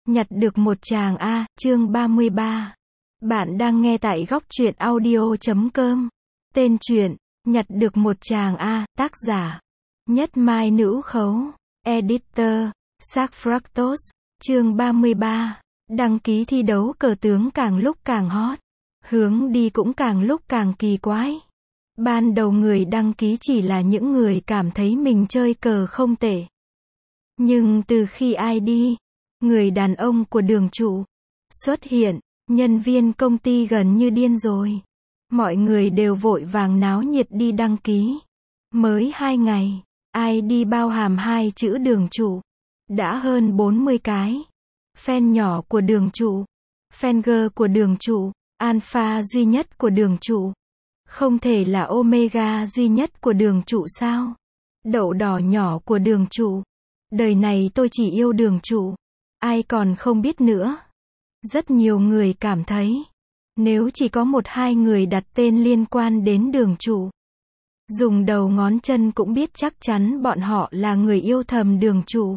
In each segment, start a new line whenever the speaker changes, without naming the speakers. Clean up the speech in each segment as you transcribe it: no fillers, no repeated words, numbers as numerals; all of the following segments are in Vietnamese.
Nhặt được một chàng A, chương 33. Bạn đang nghe tại góc truyện audio.com. Tên truyện, Nhặt được một chàng A, tác giả, Nhất Mai Nữ Khấu, Editor, Sac Fractos, chương 33. Đăng ký thi đấu cờ tướng càng lúc càng hot. Hướng đi cũng càng lúc càng kỳ quái. Ban đầu người đăng ký chỉ là những người cảm thấy mình chơi cờ không tệ. Nhưng từ khi ID, người đàn ông của đường trụ, xuất hiện, nhân viên công ty gần như điên rồi. Mọi người đều vội vàng náo nhiệt đi đăng ký. Mới 2 ngày, ID bao hàm 2 chữ đường trụ. Đã hơn 40 cái. Fan nhỏ của đường trụ. Fanger của đường trụ. Alpha duy nhất của đường trụ. Không thể là Omega duy nhất của đường trụ sao? Đậu đỏ nhỏ của đường trụ. Đời này tôi chỉ yêu đường trụ. Ai còn không biết nữa. Rất nhiều người cảm thấy, nếu chỉ có 1-2 người đặt tên liên quan đến đường trụ, dùng đầu ngón chân cũng biết chắc chắn bọn họ là người yêu thầm đường trụ.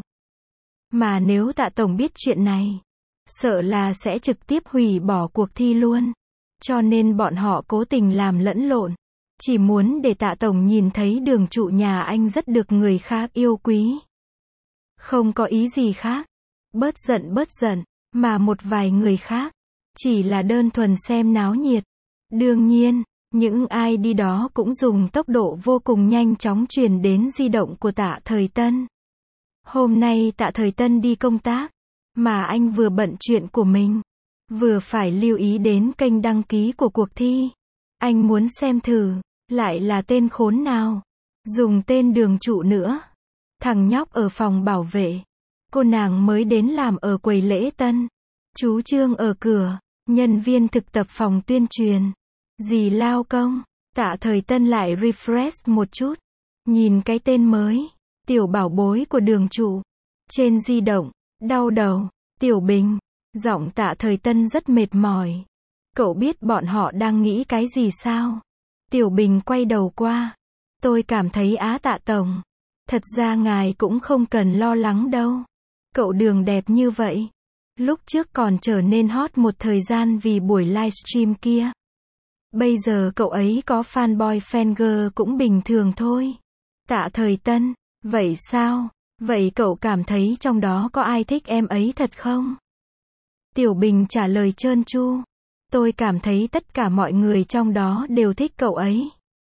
Mà nếu Tạ Tổng biết chuyện này, sợ là sẽ trực tiếp hủy bỏ cuộc thi luôn. Cho nên bọn họ cố tình làm lẫn lộn. Chỉ muốn để Tạ Tổng nhìn thấy đường trụ nhà anh rất được người khác yêu quý. Không có ý gì khác. Bớt giận, mà một vài người khác, chỉ là đơn thuần xem náo nhiệt. Đương nhiên, những ai đi đó cũng dùng tốc độ vô cùng nhanh chóng truyền đến di động của Tạ Thời Tân. Hôm nay Tạ Thời Tân đi công tác, mà anh vừa bận chuyện của mình, vừa phải lưu ý đến kênh đăng ký của cuộc thi. Anh muốn xem thử, lại là tên khốn nào, dùng tên đường trụ nữa. Thằng nhóc ở phòng bảo vệ. Cô nàng mới đến làm ở quầy lễ tân. Chú Trương ở cửa. Nhân viên thực tập phòng tuyên truyền. Dì lao công. Tạ Thời Tân lại refresh một chút. Nhìn cái tên mới. Tiểu bảo bối của đường trụ. Trên di động. Đau đầu. Tiểu Bình. Giọng Tạ Thời Tân rất mệt mỏi. Cậu biết bọn họ đang nghĩ cái gì sao? Tiểu Bình quay đầu qua. Tôi cảm thấy Tạ Tổng. Thật ra ngài cũng không cần lo lắng đâu. Cậu đường đẹp như vậy. Lúc trước còn trở nên hot một thời gian vì buổi livestream kia. Bây giờ cậu ấy có fanboy fanger cũng bình thường thôi. Tạ Thời Tân, vậy sao? Vậy cậu cảm thấy trong đó có ai thích em ấy thật không? Tiểu Bình trả lời trơn tru. Tôi cảm thấy tất cả mọi người trong đó đều thích cậu ấy.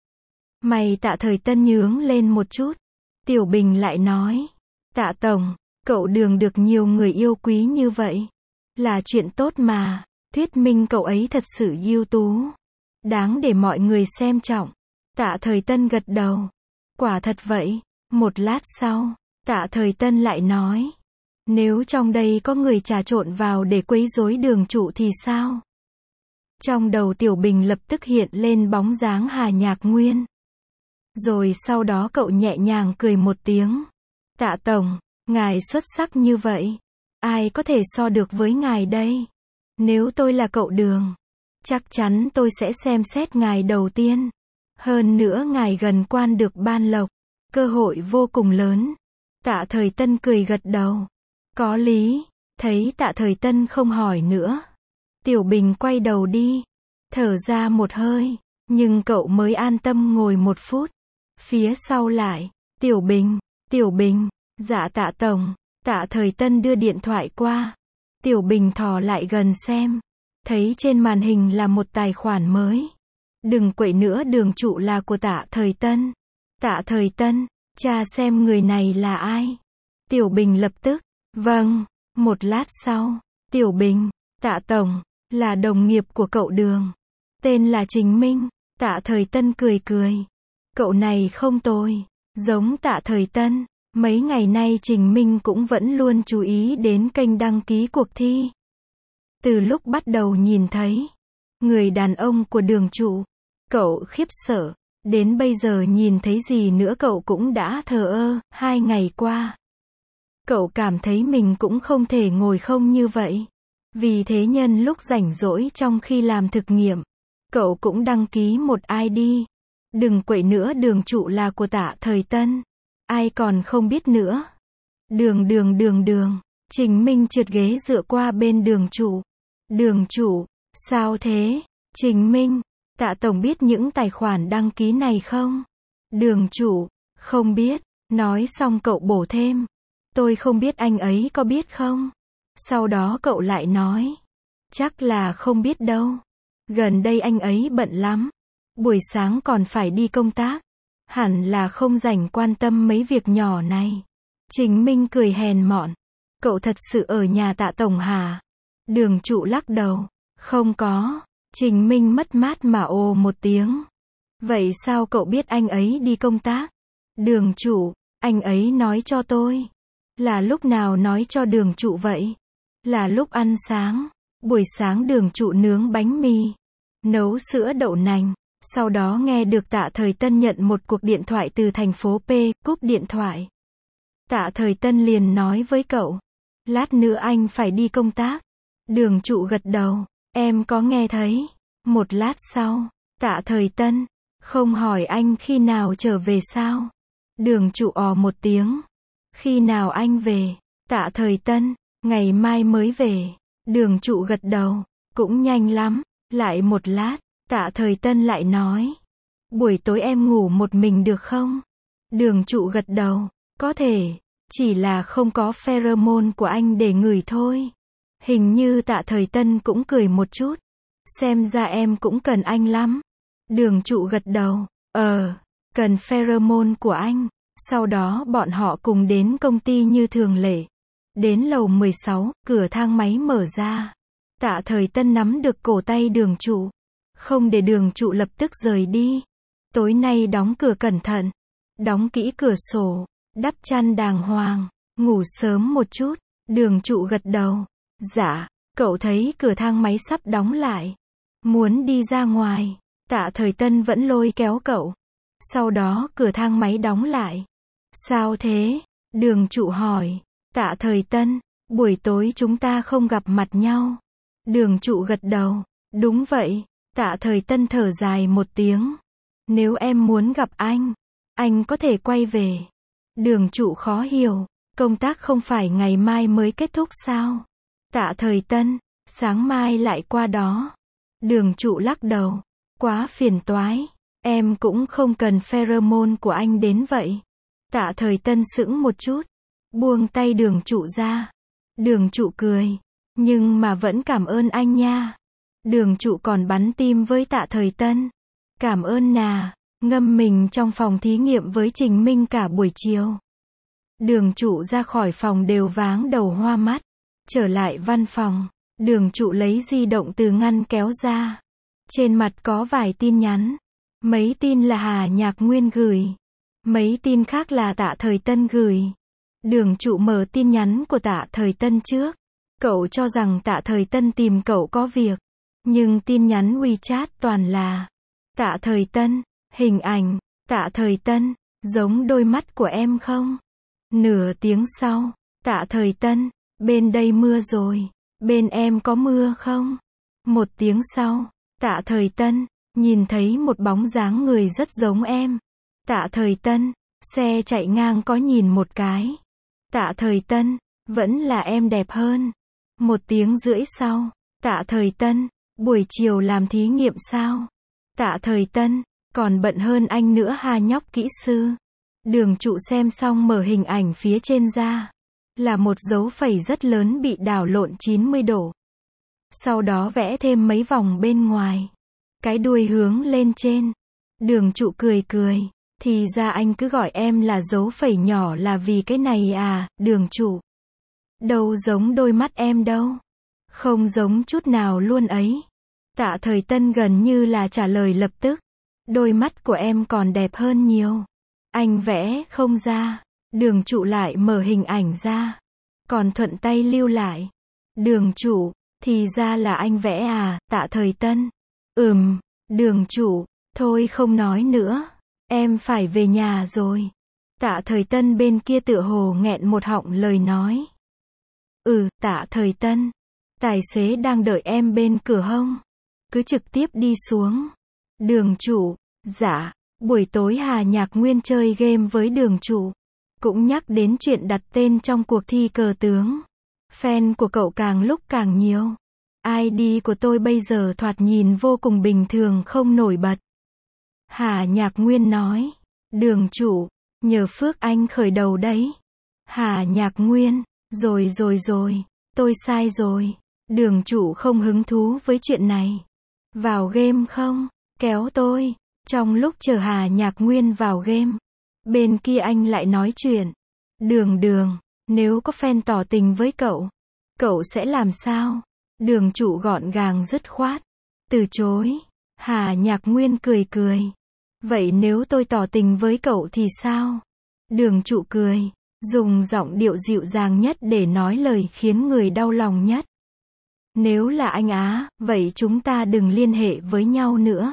Mày Tạ Thời Tân nhướng lên một chút. Tiểu Bình lại nói. Tạ Tổng, cậu đường được nhiều người yêu quý như vậy. Là chuyện tốt mà. Thuyết minh cậu ấy thật sự ưu tú. Đáng để mọi người xem trọng. Tạ Thời Tân gật đầu. Quả thật vậy. Một lát sau, Tạ Thời Tân lại nói. Nếu trong đây có người trà trộn vào để quấy rối đường trụ thì sao? Trong đầu Tiểu Bình lập tức hiện lên bóng dáng Hà Nhạc Nguyên. Rồi sau đó cậu nhẹ nhàng cười một tiếng. Tạ Tổng, ngài xuất sắc như vậy. Ai có thể so được với ngài đây? Nếu tôi là cậu đường, chắc chắn tôi sẽ xem xét ngài đầu tiên. Hơn nữa ngài gần quan được ban lộc. Cơ hội vô cùng lớn. Tạ Thời Tân cười gật đầu. Có lý. Thấy Tạ Thời Tân không hỏi nữa. Tiểu Bình quay đầu đi. Thở ra một hơi. Nhưng cậu mới an tâm ngồi một phút. Phía sau lại. Tiểu Bình. Dạ Tạ Tổng. Tạ Thời Tân đưa điện thoại qua. Tiểu Bình thò lại gần xem. Thấy trên màn hình là một tài khoản mới. Đừng quậy nữa, đường trụ là của Tạ Thời Tân. Tạ Thời Tân, tra xem người này là ai. Tiểu Bình lập tức. Vâng. Một lát sau. Tiểu Bình. Tạ Tổng. Là đồng nghiệp của cậu đường. Tên là Trình Minh. Tạ Thời Tân cười. Cậu này không tồi. Giống Tạ Thời Tân. Mấy ngày nay Trình Minh cũng vẫn luôn chú ý đến kênh đăng ký cuộc thi. Từ lúc bắt đầu nhìn thấy người đàn ông của đường trụ, cậu khiếp sợ. Đến bây giờ nhìn thấy gì nữa cậu cũng đã thờ ơ. 2 ngày qua, cậu cảm thấy mình cũng không thể ngồi không như vậy. Vì thế nhân lúc rảnh rỗi trong khi làm thực nghiệm, cậu cũng đăng ký một ID. Đừng quậy nữa, đường trụ là của Tạ Thời Tân. Ai còn không biết nữa. Đường. Trình Minh trượt ghế dựa qua bên Đường Trụ. Đường Trụ, sao thế? Trình Minh, Tạ Tổng biết những tài khoản đăng ký này không? Đường Trụ, không biết. Nói xong cậu bổ thêm. Tôi không biết anh ấy có biết không? Sau đó cậu lại nói. Chắc là không biết đâu. Gần đây anh ấy bận lắm. Buổi sáng còn phải đi công tác. Hẳn là không rảnh quan tâm mấy việc nhỏ này. Trình Minh cười hèn mọn. Cậu thật sự ở nhà Tạ Tổng hả? Đường Trụ lắc đầu. Không có. Trình Minh mất mát mà ồ một tiếng. Vậy sao cậu biết anh ấy đi công tác? Đường Trụ, anh ấy nói cho tôi. Là lúc nào nói cho Đường Trụ vậy? Là lúc ăn sáng. Buổi sáng Đường Trụ nướng bánh mì, nấu sữa đậu nành. Sau đó nghe được Tạ Thời Tân nhận một cuộc điện thoại từ thành phố P, cúp điện thoại. Tạ Thời Tân liền nói với cậu. Lát nữa anh phải đi công tác. Đường Trụ gật đầu. Em có nghe thấy. Một lát sau, Tạ Thời Tân. Không hỏi anh khi nào trở về sao? Đường Trụ ò một tiếng. Khi nào anh về? Tạ Thời Tân. Ngày mai mới về. Đường Trụ gật đầu. Cũng nhanh lắm. Lại một lát, Tạ Thời Tân lại nói. Buổi tối em ngủ một mình được không? Đường Trụ gật đầu. Có thể. Chỉ là không có pheromone của anh để ngửi thôi. Hình như Tạ Thời Tân cũng cười một chút. Xem ra em cũng cần anh lắm. Đường Trụ gật đầu. Cần pheromone của anh. Sau đó bọn họ cùng đến công ty như thường lệ. Đến lầu 16, cửa thang máy mở ra. Tạ Thời Tân nắm được cổ tay Đường Trụ. Không để Đường Trụ lập tức rời đi. Tối nay đóng cửa cẩn thận. Đóng kỹ cửa sổ. Đắp chăn đàng hoàng. Ngủ sớm một chút. Đường Trụ gật đầu. Dạ. Cậu thấy cửa thang máy sắp đóng lại. Muốn đi ra ngoài. Tạ Thời Tân vẫn lôi kéo cậu. Sau đó cửa thang máy đóng lại. Sao thế? Đường Trụ hỏi. Tạ Thời Tân. Buổi tối chúng ta không gặp mặt nhau. Đường Trụ gật đầu. Đúng vậy. Tạ Thời Tân thở dài một tiếng. Nếu em muốn gặp anh có thể quay về. Đường Trụ khó hiểu. Công tác không phải ngày mai mới kết thúc sao? Tạ Thời Tân. Sáng mai lại qua đó. Đường Trụ lắc đầu. Quá phiền toái. Em cũng không cần pheromone của anh đến vậy. Tạ Thời Tân sững một chút. Buông tay Đường Trụ ra. Đường Trụ cười. Nhưng mà vẫn cảm ơn anh nha. Đường Trụ còn bắn tim với Tạ Thời Tân. Cảm ơn nà. Ngâm mình trong phòng thí nghiệm với Trình Minh cả buổi chiều. Đường Trụ ra khỏi phòng đều váng đầu hoa mắt. Trở lại văn phòng. Đường Trụ lấy di động từ ngăn kéo ra. Trên mặt có vài tin nhắn. Mấy tin là Hà Nhạc Nguyên gửi. Mấy tin khác là Tạ Thời Tân gửi. Đường Trụ mở tin nhắn của Tạ Thời Tân trước. Cậu cho rằng Tạ Thời Tân tìm cậu có việc. Nhưng tin nhắn WeChat toàn là Tạ Thời Tân, hình ảnh, Tạ Thời Tân, giống đôi mắt của em không? Nửa tiếng sau, Tạ Thời Tân, bên đây mưa rồi, bên em có mưa không? Một tiếng sau, Tạ Thời Tân, nhìn thấy một bóng dáng người rất giống em. Tạ Thời Tân, xe chạy ngang có nhìn một cái. Tạ Thời Tân, vẫn là em đẹp hơn. Một tiếng rưỡi sau, Tạ Thời Tân, buổi chiều làm thí nghiệm sao? Tạ Thời Tân, còn bận hơn anh nữa ha nhóc kỹ sư. Đường Trụ xem xong mở hình ảnh phía trên ra. Là một dấu phẩy rất lớn bị đảo lộn 90 độ. Sau đó vẽ thêm mấy vòng bên ngoài. Cái đuôi hướng lên trên. Đường Trụ cười cười. Thì ra anh cứ gọi em là dấu phẩy nhỏ là vì cái này à, Đường Trụ. Đâu giống đôi mắt em đâu. Không giống chút nào luôn ấy. Tạ Thời Tân gần như là trả lời lập tức. Đôi mắt của em còn đẹp hơn nhiều. Anh vẽ không ra. Đường Trụ lại mở hình ảnh ra. Còn thuận tay lưu lại. Đường Trụ, thì ra là anh vẽ à, Tạ Thời Tân. Đường Trụ, thôi không nói nữa. Em phải về nhà rồi. Tạ Thời Tân bên kia tựa hồ nghẹn một họng lời nói. Tạ Thời Tân. Tài xế đang đợi em bên cửa hông. Cứ trực tiếp đi xuống. Đường Trụ. Dạ. Buổi tối Hà Nhạc Nguyên chơi game với Đường Trụ. Cũng nhắc đến chuyện đặt tên trong cuộc thi cờ tướng. Fan của cậu càng lúc càng nhiều. ID của tôi bây giờ thoạt nhìn vô cùng bình thường không nổi bật. Hà Nhạc Nguyên nói. Đường chủ, nhờ phước anh khởi đầu đấy. Hà Nhạc Nguyên, rồi, tôi sai rồi. Đường chủ không hứng thú với chuyện này. Vào game không? Kéo tôi. Trong lúc chờ Hà Nhạc Nguyên vào game, bên kia anh lại nói chuyện. Đường, nếu có fan tỏ tình với cậu sẽ làm sao? Đường chủ gọn gàng dứt khoát. Từ chối. Hà Nhạc Nguyên cười. Vậy nếu tôi tỏ tình với cậu thì sao? Đường chủ cười, dùng giọng điệu dịu dàng nhất để nói lời khiến người đau lòng nhất. Nếu là anh á, vậy chúng ta đừng liên hệ với nhau nữa.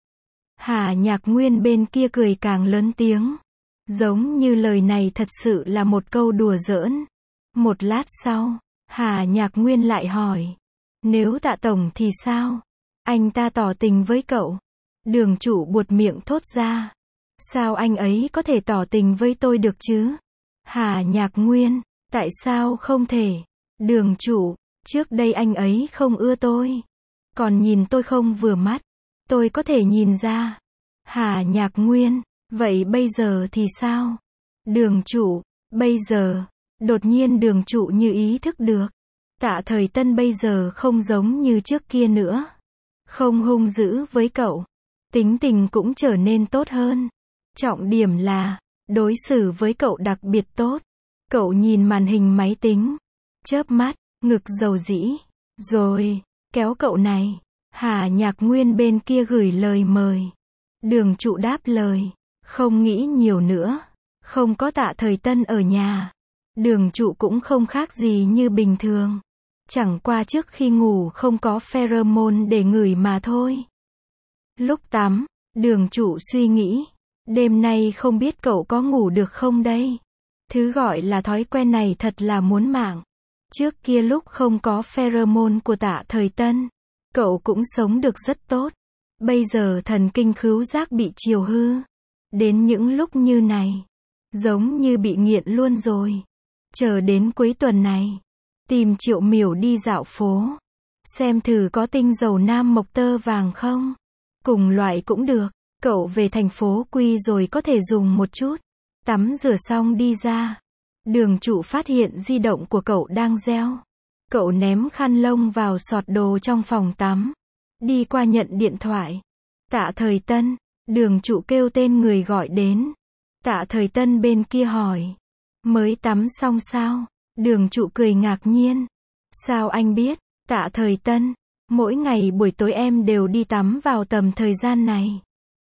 Hà Nhạc Nguyên bên kia cười càng lớn tiếng. Giống như lời này thật sự là một câu đùa giỡn. Một lát sau, Hà Nhạc Nguyên lại hỏi. Nếu Tạ tổng thì sao? Anh ta tỏ tình với cậu. Đường chủ buột miệng thốt ra. Sao anh ấy có thể tỏ tình với tôi được chứ? Hà Nhạc Nguyên, tại sao không thể? Đường chủ, trước đây anh ấy không ưa tôi. Còn nhìn tôi không vừa mắt. Tôi có thể nhìn ra. Hà Nhạc Nguyên, vậy bây giờ thì sao? Đường chủ, bây giờ, đột nhiên đường chủ như ý thức được. Tạ Thời Tân bây giờ không giống như trước kia nữa. Không hung dữ với cậu. Tính tình cũng trở nên tốt hơn. Trọng điểm là, đối xử với cậu đặc biệt tốt. Cậu nhìn màn hình máy tính. Chớp mắt, ngực dầu dĩ. Rồi, kéo cậu này. Hà Nhạc Nguyên bên kia gửi lời mời. Đường chủ đáp lời. Không nghĩ nhiều nữa. Không có Tạ Thời Tân ở nhà. Đường chủ cũng không khác gì như bình thường. Chẳng qua trước khi ngủ không có pheromone để ngửi mà thôi. Lúc tắm, đường chủ suy nghĩ. Đêm nay không biết cậu có ngủ được không đây? Thứ gọi là thói quen này thật là muốn mạng. Trước kia lúc không có pheromone của Tạ Thời Tân, cậu cũng sống được rất tốt. Bây giờ thần kinh khứu giác bị chiều hư. Đến những lúc như này, giống như bị nghiện luôn rồi. Chờ đến cuối tuần này, tìm Triệu Miểu đi dạo phố. Xem thử có tinh dầu nam mộc tơ vàng không? Cùng loại cũng được. Cậu về thành phố Quy rồi có thể dùng một chút. Tắm rửa xong đi ra. Đường chủ phát hiện di động của cậu đang reo. Cậu ném khăn lông vào xọt đồ trong phòng tắm. Đi qua nhận điện thoại. Tạ Thời Tân. Đường chủ kêu tên người gọi đến. Tạ Thời Tân bên kia hỏi. Mới tắm xong sao? Đường chủ cười ngạc nhiên. Sao anh biết? Tạ Thời Tân. Mỗi ngày buổi tối em đều đi tắm vào tầm thời gian này.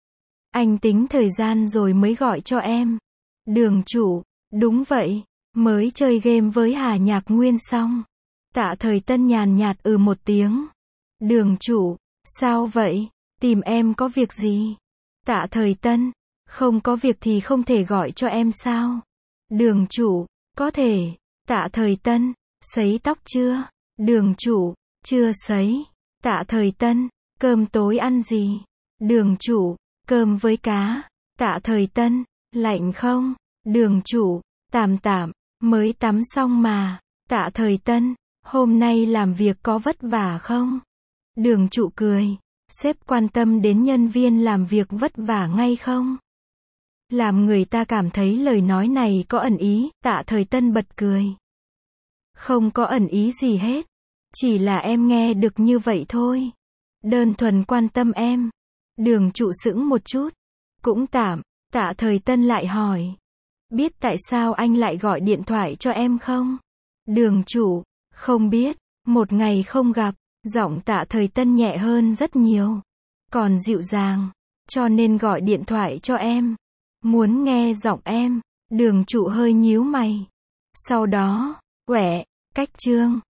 Anh tính thời gian rồi mới gọi cho em. Đường chủ. Đúng vậy. Mới chơi game với Hà Nhạc Nguyên xong. Tạ Thời Tân nhàn nhạt một tiếng. Đường chủ. Sao vậy? Tìm em có việc gì? Tạ Thời Tân. Không có việc thì không thể gọi cho em sao? Đường chủ. Có thể. Tạ Thời Tân. Sấy tóc chưa? Đường chủ. Chưa sấy. Tạ Thời Tân. Cơm tối ăn gì? Đường chủ. Cơm với cá. Tạ Thời Tân. Lạnh không? Đường chủ. Tạm, mới tắm xong mà. Tạ Thời Tân. Hôm nay làm việc có vất vả không? Đường chủ cười. Sếp quan tâm đến nhân viên làm việc vất vả ngay không? Làm người ta cảm thấy lời nói này có ẩn ý. Tạ Thời Tân bật cười. Không có ẩn ý gì hết. Chỉ là em nghe được như vậy thôi. Đơn thuần quan tâm em. Đường chủ sững một chút. Cũng tạm. Tạ Thời Tân lại hỏi. Biết tại sao anh lại gọi điện thoại cho em không? Đường chủ. Không biết. Một ngày không gặp. Giọng Tạ Thời Tân nhẹ hơn rất nhiều. Còn dịu dàng. Cho nên gọi điện thoại cho em. Muốn nghe giọng em. Đường chủ hơi nhíu mày. Sau đó. Quẻ. Cách chương.